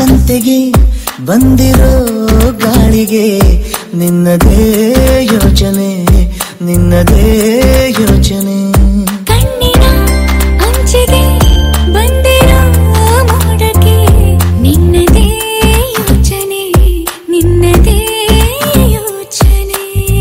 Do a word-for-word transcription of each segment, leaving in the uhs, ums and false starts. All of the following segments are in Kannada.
ಸಂತೆಗೆ ಬಂದಿರೋ ಗಾಳಿಗೆ ನಿನ್ನದೇ ಯೋಚನೆ ನಿನ್ನದೇ ಯೋಚನೆ ಕಣ್ಣಿನ ಅಂಚಿಗೆ ಬಂದಿರೋ ಮೋಡಕ್ಕೆ ನಿನ್ನದೇ ಯೋಚನೆ ನಿನ್ನದೇ ಯೋಚನೆ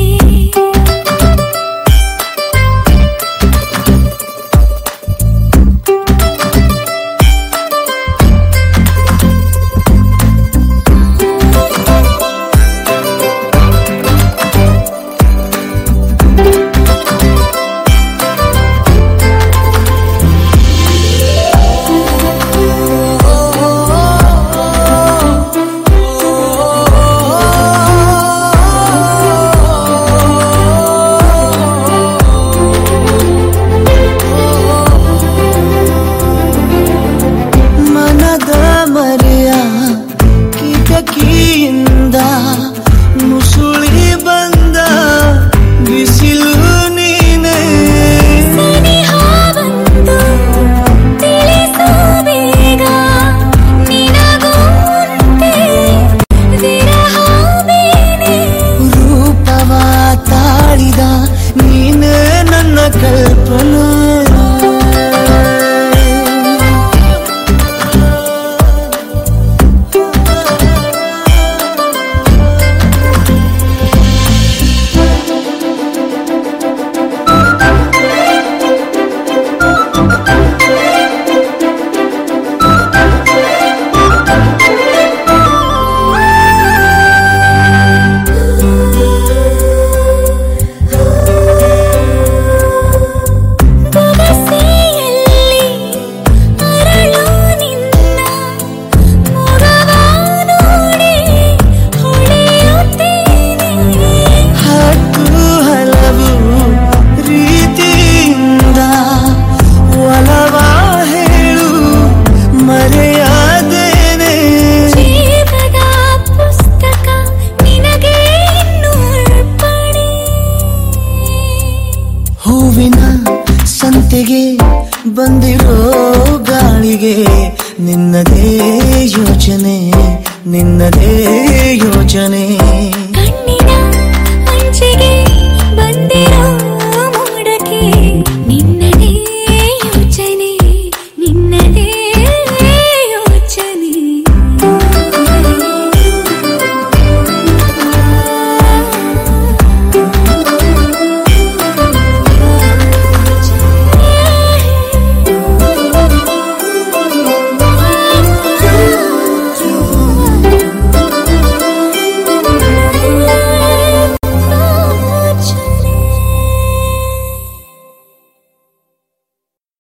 ಕಿಟಕಿಯಿಂದ ಮುಸುಳಿ ಬಂದ ಬಿಸಿಲು ನೀನೆ ಸನಿಹ ಬಂದು ತಿಳಿಸು ಬೇಗ ನಿನಗುಂಟೆ ವಿರಹ ಬೇನೆ ರೂಪವ ತಾಳಿದ ನೀನೇ ನನ್ನ ಕಲ್ಪನೆ ಹೂವಿನ ಸಂತೆಗೆ ಬಂದಿರೋ ಗಾಳಿಗೆ ನಿನ್ನದೇ ಯೋಚನೆ ನಿನ್ನದೇ ಯೋಚನೆ